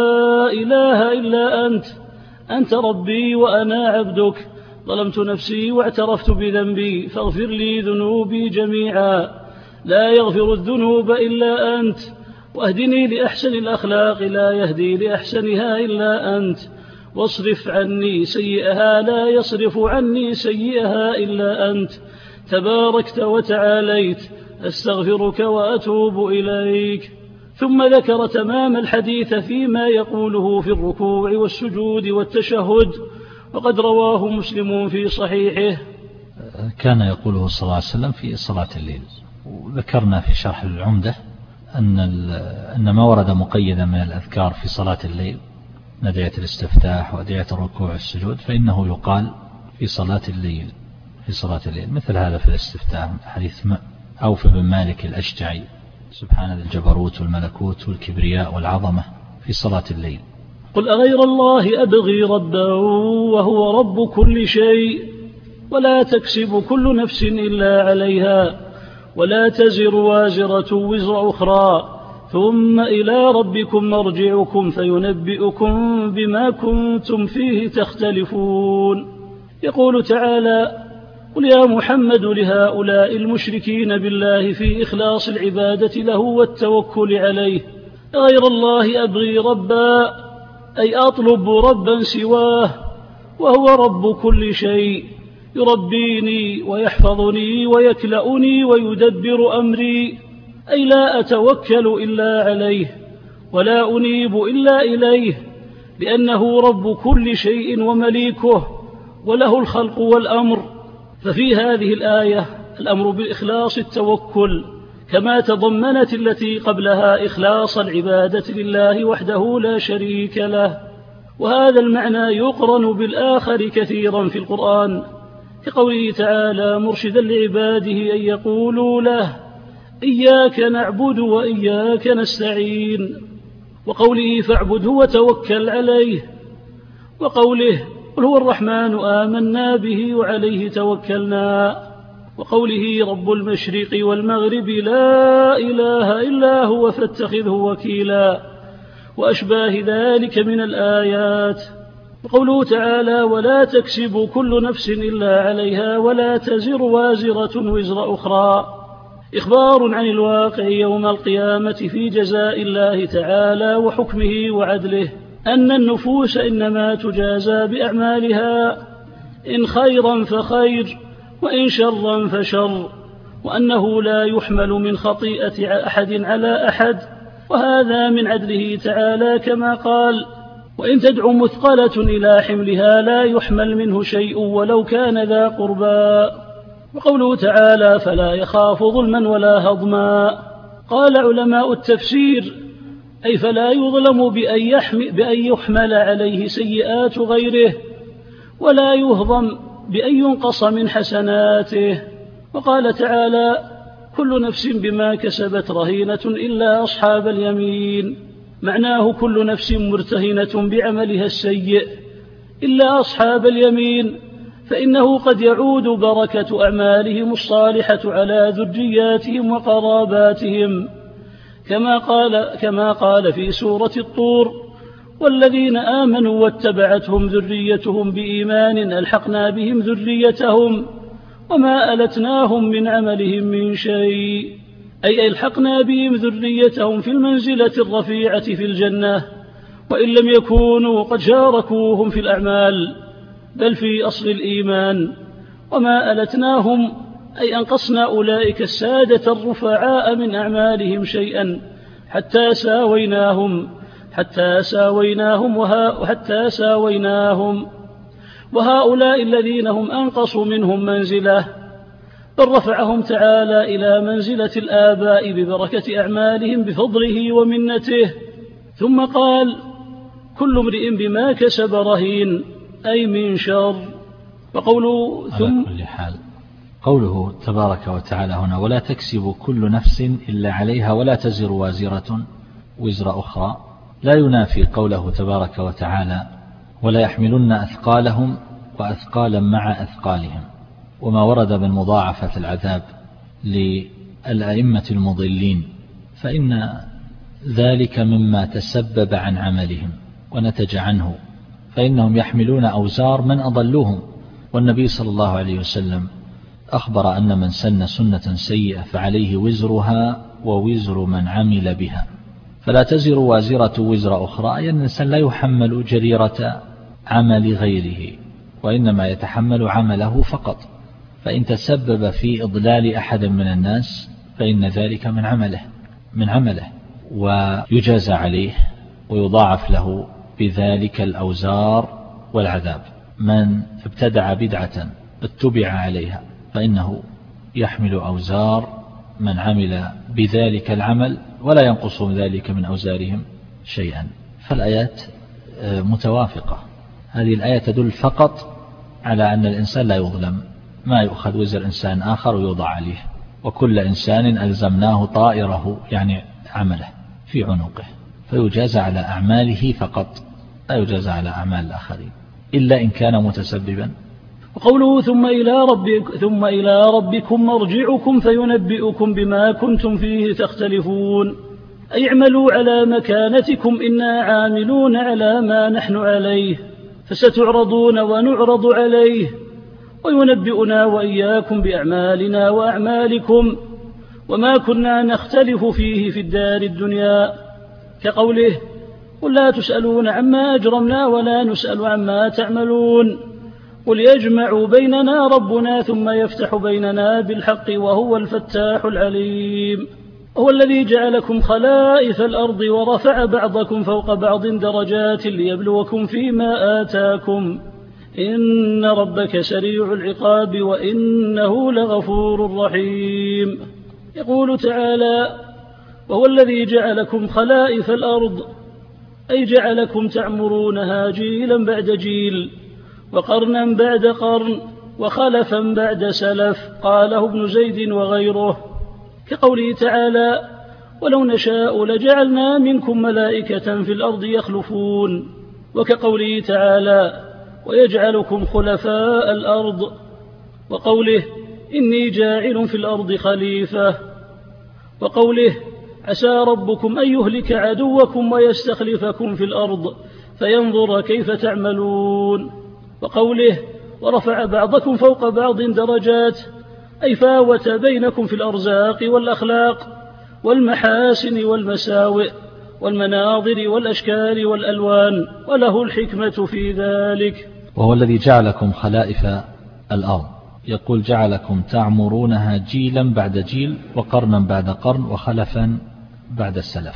لا إله إلا أنت، أنت ربي وأنا عبدك، ظلمت نفسي واعترفت بذنبي، فاغفر لي ذنوبي جميعا، لا يغفر الذنوب إلا أنت، واهدني لأحسن الأخلاق لا يهدي لأحسنها إلا أنت، واصرف عني سيئها لا يصرف عني سيئها إلا أنت، تباركت وتعاليت، أستغفرك وأتوب إليك. ثم ذكر تمام الحديث فيما يقوله في الركوع والسجود والتشهد، وقد رواه مسلم في صحيحه. كان يقوله صلى الله عليه وسلم في صلاة الليل. وذكرنا في شرح العمدة أن أن ما ورد مقيدا من الأذكار في صلاة الليل ندعية الاستفتاح وأدعية الركوع والسجود فإنه يقال في صلاة الليل في صلاة الليل مثل هذا في الاستفتاح حديث عوف بن مالك الأشجعي: سبحان ذي الجبروت والملكوت والكبرياء والعظمة في صلاة الليل. قل أغير الله أبغي ربا وهو رب كل شيء، ولا تكسب كل نفس إلا عليها، ولا تزر وازرة وزر أخرى، ثم إلى ربكم مرجعكم فينبئكم بما كنتم فيه تختلفون. يقول تعالى: قل يا محمد لهؤلاء المشركين بالله في إخلاص العبادة له والتوكل عليه: غير الله أبغي ربا، أي أطلب ربا سواه، وهو رب كل شيء، يربيني ويحفظني ويكلأني ويدبر أمري، أي لا أتوكل إلا عليه ولا أنيب إلا إليه، لأنه رب كل شيء ومليكه، وله الخلق والأمر. ففي هذه الآية الأمر بإخلاص التوكل، كما تضمنت التي قبلها إخلاص العبادة لله وحده لا شريك له. وهذا المعنى يقرن بالآخر كثيرا في القرآن، كقوله تعالى مرشدا لعباده أن يقولوا له: إياك نعبد وإياك نستعين، وقوله فاعبده وتوكل عليه، وقوله قل هو الرحمن آمنا به وعليه توكلنا، وقوله رب المشرق والمغرب لا إله إلا هو فاتخذه وكيلا، وأشباه ذلك من الآيات. وقوله تعالى ولا تكسب كل نفس إلا عليها ولا تزر وازرة وزر أخرى، إخبار عن الواقع يوم القيامة في جزاء الله تعالى وحكمه وعدله، أن النفوس إنما تجازى بأعمالها، إن خيرا فخير وإن شرا فشر، وأنه لا يحمل من خطيئة أحد على أحد، وهذا من عدله تعالى كما قال وإن تدع مثقلة إلى حملها لا يحمل منه شيء ولو كان ذا قربى. وقوله تعالى فلا يخاف ظلما ولا هضما، قال علماء التفسير أي فلا يظلم بأن يحمل, بأن يحمل عليه سيئات غيره، ولا يهضم بأن ينقص من حسناته. وقال تعالى كل نفس بما كسبت رهينة إلا أصحاب اليمين، معناه كل نفس مرتهنة بعملها السيء إلا أصحاب اليمين، فإنه قد يعود بركة أعمالهم الصالحة على ذرياتهم وقراباتهم، كما قال, كما قال في سورة الطور والذين آمنوا واتبعتهم ذريتهم بإيمان ألحقنا بهم ذريتهم وما ألتناهم من عملهم من شيء، أي ألحقنا بهم ذريتهم في المنزلة الرفيعة في الجنة، وإن لم يكونوا قد شاركوهم في الأعمال، بل في أصل الإيمان. وما ألتناهم أي أنقصنا أولئك السادة الرفعاء من أعمالهم شيئا حتى ساويناهم حتى ساويناهم وحتى ساويناهم وهؤلاء الذين هم أنقص منهم منزلة، بل رفعهم تعالى إلى منزلة الآباء ببركة أعمالهم بفضله ومنته. ثم قال: كل امرئ بما كسب رهين، أي من شر. وقوله ثم على كل حال قوله تبارك وتعالى هنا: ولا تكسب كل نفس إلا عليها ولا تزر وازرة وزر أخرى، لا ينافي قوله تبارك وتعالى: ولا يحملن أثقالهم وأثقالا مع أثقالهم، وما ورد من مضاعفة العذاب للأئمة المضلين، فإن ذلك مما تسبب عن عملهم ونتج عنه، فإنهم يحملون أوزار من أضلوهم. والنبي صلى الله عليه وسلم أخبر أن من سن سنة سيئة فعليه وزرها ووزر من عمل بها، فلا تزر وازرة وزر أخرى، أي أن الإنسان لا يحمل جريرة عمل غيره، وإنما يتحمل عمله فقط. فإن تسبب في إضلال أحد من الناس فإن ذلك من عمله من عمله ويجازى عليه ويضاعف له بذلك الأوزار والعذاب. من ابتدع بدعة اتبع عليها فإنه يحمل أوزار من عمل بذلك العمل ولا ينقص ذلك من أوزارهم شيئا. فالآيات متوافقة. هذه الآية تدل فقط على أن الإنسان لا يظلم، ما يؤخذ وزر إنسان آخر ويوضع عليه، وكل إنسان ألزمناه طائره يعني عمله في عنقه، فيجازى على أعماله فقط، لا يجازى على أعمال الآخرين إلا إن كان متسببا. وقوله ثم إلى, ربك ثم إلى ربكم مرجعكم فينبئكم بما كنتم فيه تختلفون، أي اعملوا على مكانتكم إنا عاملون على ما نحن عليه، فستعرضون ونعرض عليه، وينبئنا وإياكم بأعمالنا وأعمالكم وما كنا نختلف فيه في الدار الدنيا، كقوله: قل لا تسألون عما أجرمنا ولا نسأل عما تعملون، قل يجمع بيننا ربنا ثم يفتح بيننا بالحق وهو الفتاح العليم. هو الذي جعلكم خلائف الأرض ورفع بعضكم فوق بعض درجات ليبلوكم فيما آتاكم، إن ربك سريع العقاب وإنه لغفور رحيم. يقول تعالى: وهو الذي جعلكم خلائف الأرض، أي جعلكم تعمرونها جيلا بعد جيل وقرنا بعد قرن وخلفا بعد سلف، قاله ابن زيد وغيره، كقوله تعالى: ولو نشاء لجعلنا منكم ملائكة في الأرض يخلفون، وكقوله تعالى: ويجعلكم خلفاء الأرض، وقوله: إني جاعل في الأرض خليفة، وقوله: عسى ربكم أن يهلك عدوكم ويستخلفكم في الأرض فينظر كيف تعملون، وقوله: ورفع بعضكم فوق بعض درجات، أي فاوت بينكم في الأرزاق والأخلاق والمحاسن والمساوئ والمناظر والأشكال والألوان، وله الحكمة في ذلك. وهو الذي جعلكم خلائف الأرض، يقول: جعلكم تعمرونها جيلا بعد جيل وقرنا بعد قرن وخلفا بعد السلف.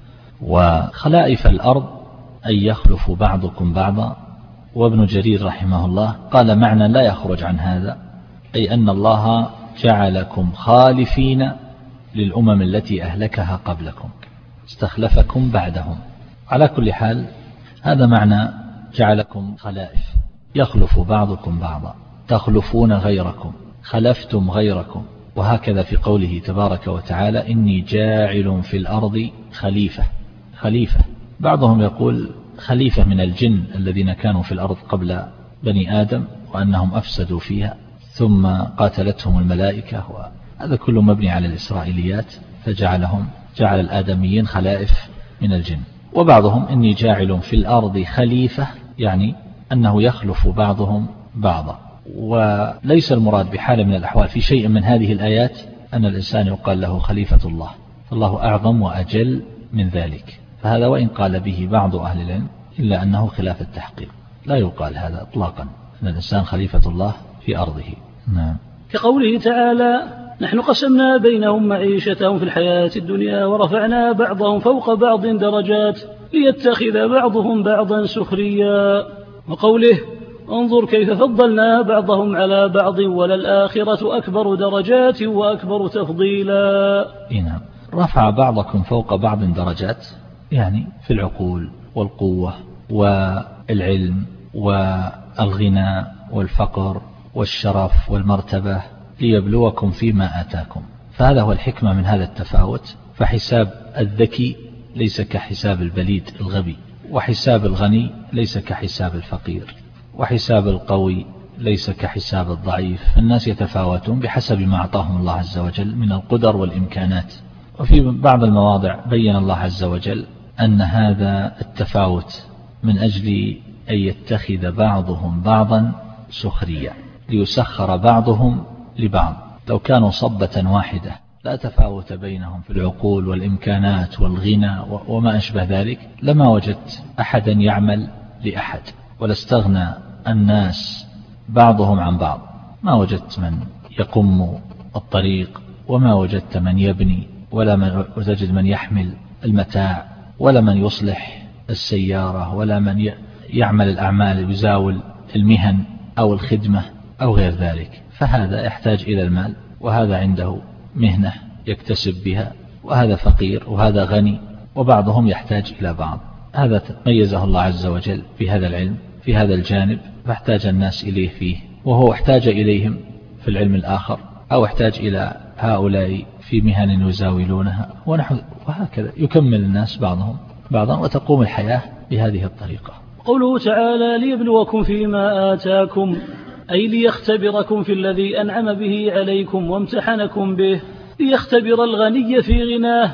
وخلائف الأرض أي يخلف بعضكم بعضا. وابن جرير رحمه الله قال معنى لا يخرج عن هذا، أي أن الله جعلكم خالفين للأمم التي أهلكها قبلكم، استخلفكم بعدهم. على كل حال هذا معنى جعلكم خلائف، يخلف بعضكم بعضا، تخلفون غيركم، خلفتم غيركم. وهكذا في قوله تبارك وتعالى: إني جاعل في الأرض خليفة. خليفة بعضهم يقول خليفة من الجن الذين كانوا في الأرض قبل بني آدم وأنهم أفسدوا فيها ثم قاتلتهم الملائكة، وهذا كله مبني على الإسرائيليات، فجعلهم جعل الآدميين خلائف من الجن. وبعضهم إني جاعل في الأرض خليفة، يعني أنه يخلف بعضهم بعضا. وليس المراد بحال من الأحوال في شيء من هذه الآيات أن الإنسان يقال له خليفة الله، فالله أعظم وأجل من ذلك. فهذا وإن قال به بعض أهل العلم إلا أنه خلاف التحقيق، لا يقال هذا إطلاقا. أن الإنسان خليفة الله في أرضه. نعم. كقوله تعالى: نحن قسمنا بينهم معيشتهم في الحياة الدنيا ورفعنا بعضهم فوق بعض درجات ليتخذ بعضهم بعضا سخريا. وقوله: انظر كيف فضلنا بعضهم على بعض وللآخرة أكبر درجات وأكبر تفضيلا. نعم. رفع بعضكم فوق بعض درجات، يعني في العقول والقوة والعلم والغنى والفقر والشرف والمرتبة ليبلوكم فيما آتاكم. فهذا هو الحكمة من هذا التفاوت. فحساب الذكي ليس كحساب البليد الغبي، وحساب الغني ليس كحساب الفقير، وحساب القوي ليس كحساب الضعيف. الناس يتفاوتون بحسب ما أعطاهم الله عز وجل من القدر والإمكانات. وفي بعض المواضع بين الله عز وجل أن هذا التفاوت من أجل أن يتخذ بعضهم بعضا سخريا ليسخر بعضهم لبعض. لو كانوا صبة واحدة لا تفاوت بينهم في العقول والإمكانات والغنى وما أشبه ذلك، لما وجدت أحدا يعمل لأحد، ولاستغنى الناس بعضهم عن بعض. ما وجدت من يقم الطريق، وما وجدت من يبني، ولا من وتجد من يحمل المتاع، ولا من يصلح السيارة، ولا من يعمل الأعمال يزاول المهن أو الخدمة أو غير ذلك. فهذا يحتاج إلى المال، وهذا عنده مهنة يكتسب بها، وهذا فقير وهذا غني، وبعضهم يحتاج إلى بعض. هذا ميزه الله عز وجل في هذا العلم في هذا الجانب، فاحتاج الناس إليه فيه، وهو احتاج إليهم في العلم الآخر، أو احتاج إلى هؤلاء في مهن يزاولونها، ونحو وهكذا يكمل الناس بعضهم بعضا، وتقوم الحياة بهذه الطريقة. قوله تعالى: ليبلوكم فيما آتاكم، أي ليختبركم في الذي أنعم به عليكم وامتحنكم به، ليختبر الغني في غناه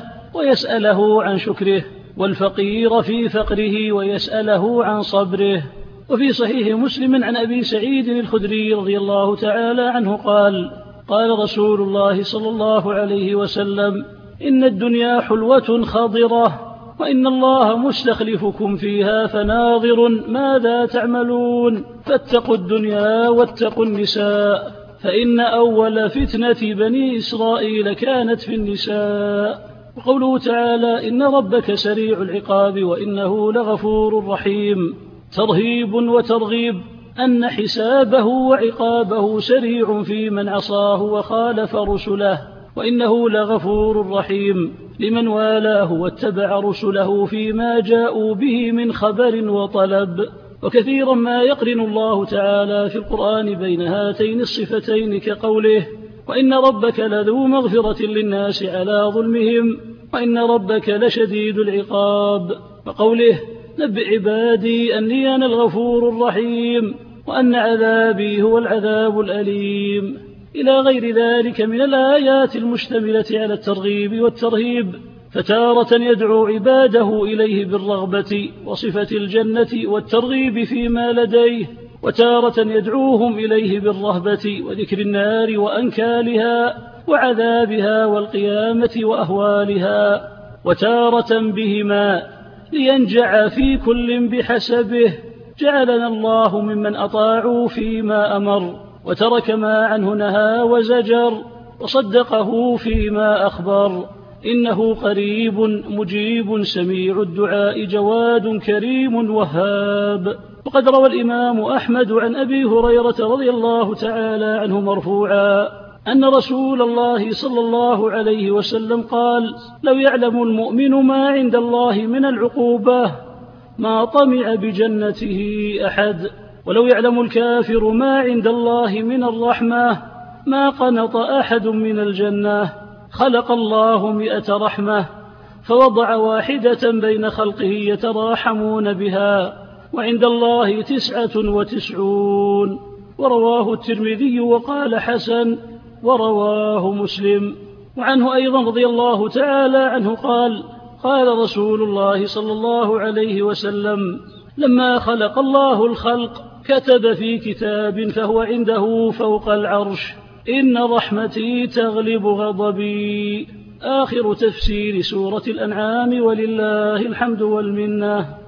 ويسأله عن شكره، والفقير في فقره ويسأله عن صبره. وفي صحيح مسلم عن أبي سعيد الخدري رضي الله تعالى عنه قال: قال رسول الله صلى الله عليه وسلم: إن الدنيا حلوة خضرة، وإن الله مستخلفكم فيها فناظر ماذا تعملون، فاتقوا الدنيا واتقوا النساء، فإن أول فتنة بني إسرائيل كانت في النساء. وقوله تعالى: إن ربك سريع العقاب وإنه لغفور رحيم، ترهيب وترغيب أن حسابه وعقابه سريع في من عصاه وخالف رسله، وإنه لغفور رحيم لمن والاه واتبع رسله فيما جاءوا به من خبر وطلب. وكثيرا ما يقرن الله تعالى في القرآن بين هاتين الصفتين، كقوله: وإن ربك لذو مغفرة للناس على ظلمهم، وإن ربك لشديد العقاب، وقوله: نبئ عبادي أني أنا الغفور الرحيم وأن عذابي هو العذاب الأليم، إلى غير ذلك من الآيات المشتملة على الترغيب والترهيب. فتارة يدعو عباده إليه بالرغبة وصفة الجنة والترغيب فيما لديه، وتارة يدعوهم إليه بالرهبة وذكر النار وأنكالها وعذابها والقيامة وأهوالها، وتارة بهما لينجع في كل بحسبه. جعلنا الله ممن أطاعوا فيما أمر وترك ما عنه نهى وزجر، وصدقه فيما أخبر، إنه قريب مجيب سميع الدعاء جواد كريم وهاب. وقد روى الإمام أحمد عن أبي هريرة رضي الله تعالى عنه مرفوعا أن رسول الله صلى الله عليه وسلم قال: لو يعلم المؤمن ما عند الله من العقوبة ما طمع بجنته أحد، ولو يعلم الكافر ما عند الله من الرحمة ما قنط أحد من الجنة. خلق الله مئة رحمة فوضع واحدة بين خلقه يتراحمون بها، وعند الله تسعة وتسعون. ورواه الترمذي وقال حسن، ورواه مسلم. وعنه أيضا رضي الله تعالى عنه قال: قال رسول الله صلى الله عليه وسلم: لما خلق الله الخلق كتب في كتاب فهو عنده فوق العرش: إن رحمتي تغلب غضبي. آخر تفسير سورة الأنعام، ولله الحمد والمنة.